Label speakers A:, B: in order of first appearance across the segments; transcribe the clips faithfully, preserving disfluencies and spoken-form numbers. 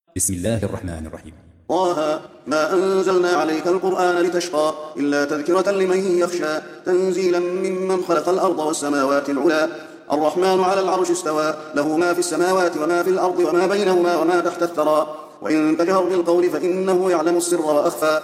A: بسم الله الرحمن الرحيم.
B: طه ما أنزلنا عليك القرآن لتشقى إلا تذكرة لمن يخشى تنزيلا ممن خلق الأرض والسماوات العلى الرحمن على العرش استوى له ما في السماوات وما في الأرض وما بينهما وما تحت الثرى وإن تجهر بالقول فإنه يعلم السر وأخفى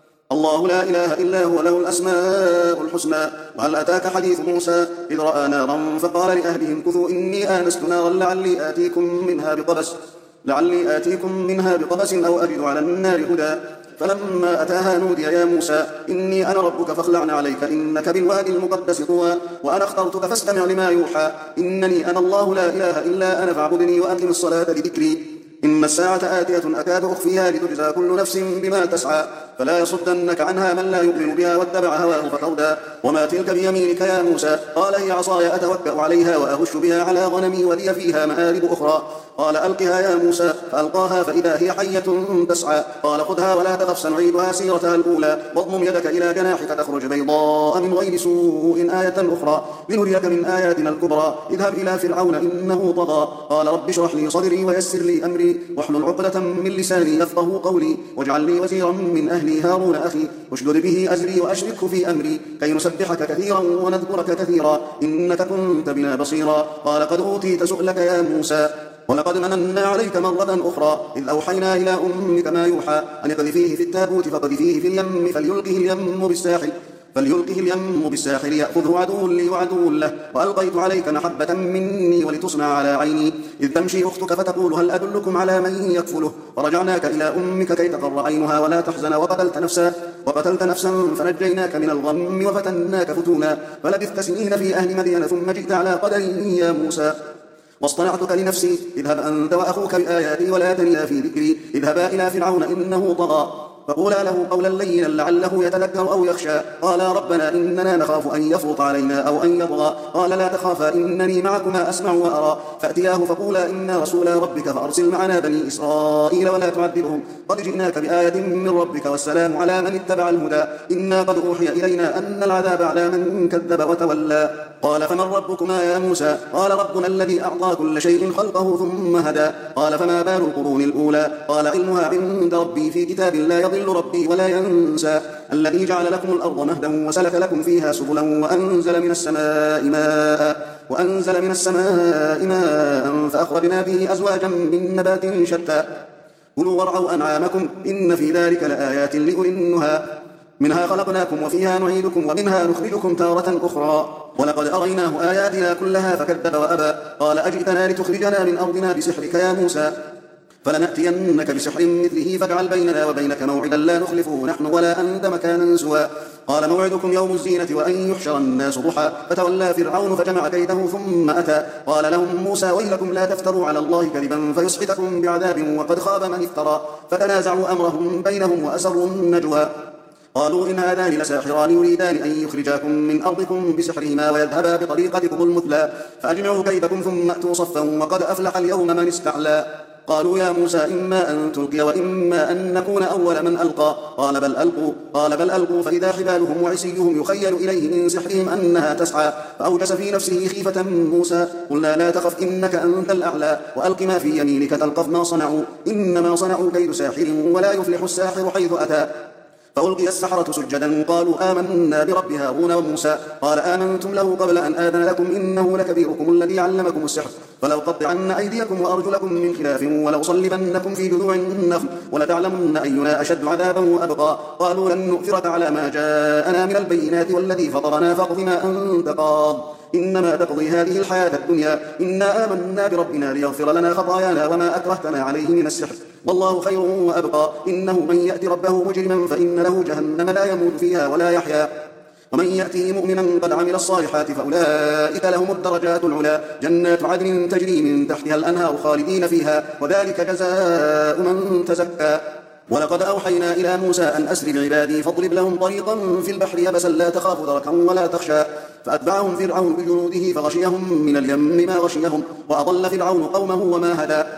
B: الله لا إله إلا هو له الأسماء الحسنى وهل أتاك حديث موسى إذ رأى نارا فقال لأهلهم كثوا إني آنست نارا لعلي آتيكم منها بقبس لعلي آتيكم منها بقبس أو أجد على النار هدى فلما أتاها نودي يا موسى إني أنا ربك فاخلع عليك إنك بالوادي المقدس طوى وأنا اخترتك فاستمع لما يوحى إنني أنا الله لا إله إلا أنا فاعبدني وأقم الصلاة لذكري إن الساعة آتية أكاد أخفيها لتجزى كل نفس بما تسعى فلا يصدنك عنها من لا يؤمن بها واتبع هواه فتردى وما تلك بيمينك يا موسى قال هي عصاي أتوكأ عليها وأهش بها على غنمي ولي فيها مآرب أخرى قال ألقها يا موسى فألقاها فإذا هي حية تسعى قال خذها ولا تخف سنعيدها سيرتها الأولى واضمم يدك إلى جناحك تخرج بيضاء من غير سوء آية أخرى لنريك من آياتنا الكبرى اذهب إلى فرعون إنه طغى قال رب اشرح لي صدري ويسر لي أمري واحلل عقدة من لساني يفقهوا قولي واجعل لي وزيرا من أهلي هارون أخي اشدد به أزري وأشركه في أمري كي نسبحك كثيرا ونذكرك كثيرا إنك كنت بنا بصيرا قال قد أوتيت سؤلك يا موسى ولقد مننا عليك مرة أخرى إذ أوحينا إلى أمك ما يوحى أن اقذفيه في التابوت فاقذفيه في اليم فليلقه اليم بالساحل فليلقه اليم بالساحل يأخذه عدو لي وعدو له وألقيت عليك محبة مني ولتصنع على عيني إذ تمشي أختك فتقول هل أدلكم على من يكفله فرجعناك إلى أمك كي تقر عينها ولا تحزن وقتلت نفسا وقتلت نفسا فنجيناك من الغم وفتناك فتونا فلبثت سنين في أهل مدين ثم جئت على قدر يا موسى واصطنعتك لنفسي اذهب أنت وأخوك بآياتي ولا تنيا في ذكري اذهبا إلى فرعون إنه طغى فقولا له قولا لينا لعله يتذكر أو يخشى قالا ربنا إننا نخاف أن يفرط علينا أو أن يطغى قال لا تخافا إنني معكما أسمع وأرى فأتياه فقولا إنا رسولا ربك فأرسل معنا بني إسرائيل ولا تعذبهم قد جئناك بآية من ربك والسلام على من اتبع الهدى إنا قد أوحي إلينا أن العذاب على من كذب وتولى قال فمن ربكما يا موسى قال ربنا الذي أعطى كل شيء خلقه ثم هدى قال فما بال القرون الأولى قال علمها عند ربي في كتاب لا يضل ربي ولا ينسى الذي جعل لكم الأرض مهدا وسلك لكم فيها سبلا وأنزل من السماء ماء وأنزل من السماء ماء فأخرجنا به أزواجا من نبات شتى كلوا وارعوا أنعامكم إن في ذلك لآيات لأولي النهى منها خلقناكم وفيها نعيدكم ومنها نخرجكم تارة أخرى ولقد أريناه آياتنا كلها فكذب وأبى قال أجئتنا لتخرجنا من أرضنا بسحرك يا موسى فلنأتينك بسحر مثله فاجعل بيننا وبينك موعدا لا نخلفه نحن ولا أنت مكانا سوى قال موعدكم يوم الزينة وأن يحشر الناس ضحى فتولى فرعون فجمع كيده ثم أتى قال لهم موسى ويلكم لا تفتروا على الله كذبا فيسحتكم بعذاب وقد خاب من افترى فتنازعوا أمرهم بينهم وأسروا النجوى قالوا إن هذان لساحران يريدان أن يخرجاكم من أرضكم بسحرهما ويذهبا بطريقتكم المثلى فأجمعوا كيدكم ثم أتوا صفا وقد أفلح اليوم من استعلى قالوا يا موسى إما أن تلقي وإما أن نكون أول من ألقى قال بل ألقوا قال بل ألقوا فإذا حبالهم وعصيهم يخيل إليه من سحرهم أنها تسعى فأوجس في نفسه خيفة موسى قلنا لا تخف إنك أنت الأعلى وألق ما في يمينك تلقف ما صنعوا إنما صنعوا كيد ساحر ولا يفلح الساحر حيث أتى فألقي السحرة سجدا قالوا آمنا برب هارون وموسى قال آمنتم له قبل أن آذن لكم إنه لكبيركم الذي علمكم السحر فلأقطعن أيديكم وأرجلكم من خلاف ولأصلبنكم في جذوع النخل ولتعلمن أينا أشد عذابا وأبقى قالوا لن نؤثرك على ما جاءنا من البينات والذي فطرنا فاقض ما أنت قاض إنما تقضي هذه الحياة الدنيا إنا آمنا بربنا ليغفر لنا خطايانا وما أكرهتنا عليه من السحر والله خير وأبقى إنه من يأتي ربه مجرما فإن له جهنم لا يموت فيها ولا يحيا ومن يأتيه مؤمنا قد عمل الصالحات فأولئك لهم الدرجات العلى جنات عدن تجري من تحتها الأنهار خالدين فيها وذلك جزاء من تزكى ولقد أوحينا إلى موسى أن أسر بعبادي فاضرب لهم طريقا في البحر يبسا لا تخاف دركا ولا تخشى فأتبعهم فرعون بجنوده فغشيهم من اليم ما غشيهم وأضل فرعون قومه وما هدى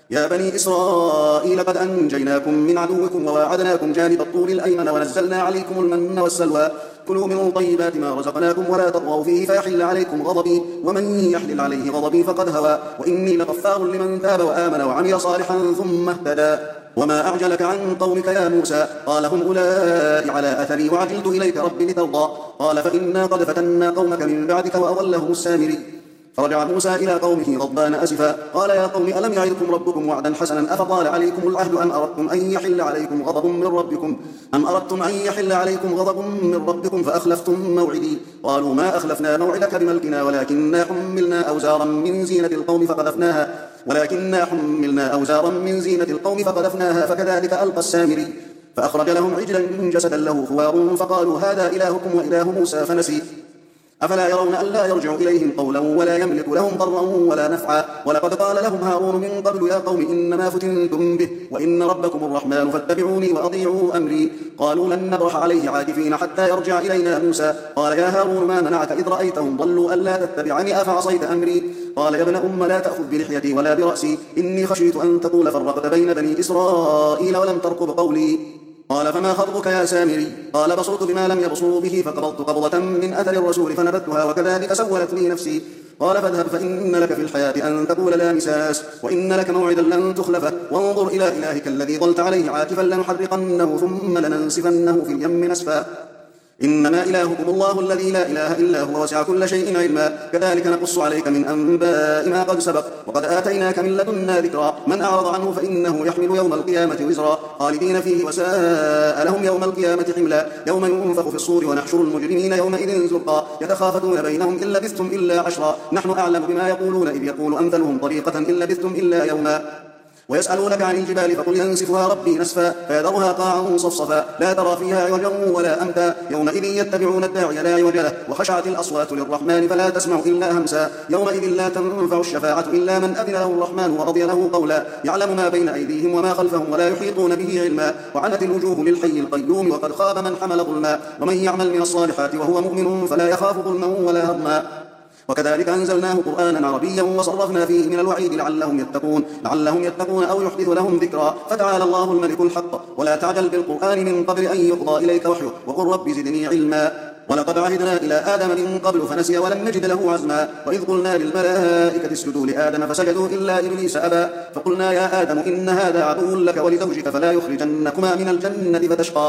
B: يا بني إسرائيل قد أنجيناكم من عدوكم وواعدناكم جانب الطور الأيمن ونزلنا عليكم المن والسلوى كلوا من طيبات ما رزقناكم ولا تطغوا فيه فيحل عليكم غضبي ومن يحلل عليه غضبي فقد هوى وإني لغفار لمن تاب وآمن وعمل صالحا ثم اهتدى. وما أعجلك عن قومك يا موسى؟ قال هم أولئك على أثري وعجلت إليك رب لترضى. قال فإنا قد فتنا قومك من بعدك وأضلهم السامري. فرجع موسى إلى قومه غضبان أسفا قال يا قوم ألم يعدكم ربكم وعدا حسنا أفطال عليكم العهد أم أردتم أن يحل عليكم غضب من ربكم أم أردتم أن يحل عليكم غضب من ربكم فأخلفتم موعدي؟ قالوا ما أخلفنا موعدك بملكنا ولكننا حملنا أوزارا من زينة القوم فقذفناها ولكننا حملنا أوزارا من زينة القوم فقذفناها فكذلك ألقى السامري. فأخرج لهم عجلا جسدا له خوار فقالوا هذا إلهكم وإله موسى فنسي. أفلا يرون ألا يرجع إليهم قولا ولا يملك لهم ضرا ولا نفعا؟ ولقد قال لهم هارون من قبل يا قوم إنما فتنتم به وإن ربكم الرحمن فاتبعوني وأطيعوا أمري. قالوا لن نبرح عليه عاكفين حتى يرجع إلينا موسى. قال يا هارون ما منعك إذ رأيتهم ضلوا ألا تتبعني أفعصيت أمري؟ قال يا ابن أم لا تأخذ بلحيتي ولا برأسي إني خشيت أن تقول فرقت بين بني إسرائيل ولم ترقب قولي. قال فما خطبك يا سامري؟ قال بصرت بما لم يبصروا به فقبضت قبضة من أثر الرسول فنبذتها وكذلك سولت لي نفسي. قال فاذهب فإن لك في الحياة أن تقول لا مساس وإن لك موعدا لن تخلفه وانظر إلى إلهك الذي ظلت عليه عاكفا لنحرقنه ثم لننسفنه في اليم نسفا. إنما إلهكم الله الذي لا إله إلا هو وسع كل شيء علما كذلك نقص عليك من أنباء ما قد سبق وقد آتيناك من لدنا ذكرا من أعرض عنه فإنه يحمل يوم القيامة وزرا خالدين فيه وساء لهم يوم القيامة حملا. يوم ينفخ في الصور ونحشر المجرمين يومئذ زرقا يتخافتون بينهم إن لبثتم إلا عشرا نحن أعلم بما يقولون إذ يقول أمثلهم طريقة إن لبثتم إلا يوما. ويسألونك عن الجبال فقل ينسفها ربي نسفا فيذرها قاعا صفصفا لا ترى فيها عوجا ولا أمتا يومئذ يتبعون الداعي لا عوج له وخشعت الأصوات للرحمن فلا تسمع إلا همسا. يومئذ لا تنفع الشفاعة إلا من أذن له الرحمن ورضي له قولا يعلم ما بين أيديهم وما خلفهم ولا يحيطون به علما. وعنت الوجوه للحي القيوم وقد خاب من حمل ظلما ومن يعمل من الصالحات وهو مؤمن فلا يخاف ظلما ولا هضما. وكذلك أنزلناه قرآنا عربيا وصرفنا فيه من الوعيد لعلهم يتقون لعلهم يتقون أو يحدث لهم ذكرا. فتعالى الله الملك الحق ولا تعجل بالقرآن من قبل أن يقضى إليك وحيه وقل رب زدني علما. ولقد عهدنا إلى آدم من قبل فنسي ولم نجد له عزما. وإذ قلنا للملائكة اسجدوا لآدم فسجدوا إلا إبليس أبى فقلنا يا آدم إن هذا عدو لك ولزوجك فلا يخرجنكما من الجنة فتشقى.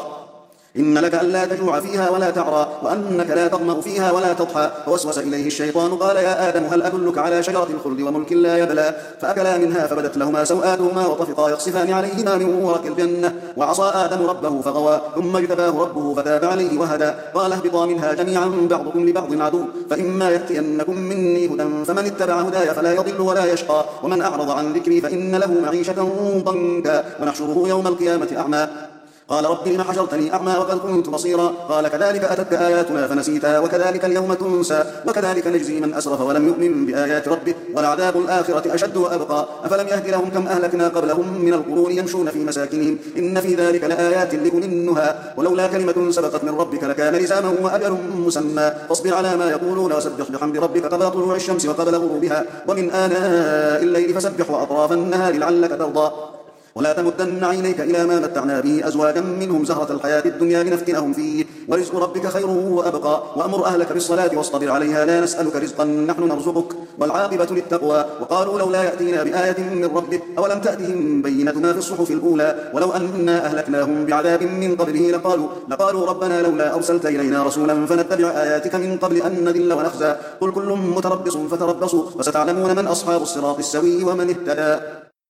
B: إن لك ألا تجوع فيها ولا تعرى وأنك لا تظمأ فيها ولا تضحى. فوسوس إليه الشيطان قال يا آدم هل أدلك على شجرة الخلد وملك لا يبلى؟ فأكلا منها فبدت لهما سوآتهما وطفقا يخصفان عليهما من ورق الجنة وعصى آدم ربه فغوى ثم اجتباه ربه فتاب عليه وهدى. قال اهبطا منها جميعا بعضكم لبعض عدو فإما يأتينكم مني هدى فمن اتبع هداي فلا يضل ولا يشقى ومن أعرض عن ذكري فإن له معيشة ضنكا ونحشره يوم القيامة أعمى. قال رب لم حشرتني أعمى وقد كنت بصيرا؟ قال كذلك أتتك آياتنا فنسيتها وكذلك اليوم تنسى وكذلك نجزي من أسرف ولم يؤمن بآيات ربه ولعذاب الآخرة أشد وأبقى. أفلم يهد لهم كم أهلكنا قبلهم من القرون يمشون في مساكنهم إن في ذلك لآيات لأولي النهى ولولا كلمة سبقت من ربك لكان لزاما وأجل مسمى. فاصبر على ما يقولون وسبح بحمد ربك قبل طلوع الشمس وقبل غروبها ومن آناء الليل فسبح وأطراف النهار لعلك ترضى. ولا تمدن عينيك إلى ما متعنا به أزواجا منهم زهرة الحياة الدنيا لنفتنهم فيه ورزق ربك خير وأبقى. وأمر أهلك بالصلاة واصطبر عليها لا نسألك رزقا نحن نرزقك والعاقبة للتقوى. وقالوا لولا يأتينا بآية من ربه أولم تأتهم بينة ما في الصحف الأولى ولو أنا أهلكناهم بعذاب من قبله لقالوا, لقالوا ربنا لولا أرسلت إلينا رسولا فنتبع آياتك من قبل أن نذل ونخزى. قل كل متربص فتربصوا فستعلمون من أصحاب الصراط السوي ومن اهتدى.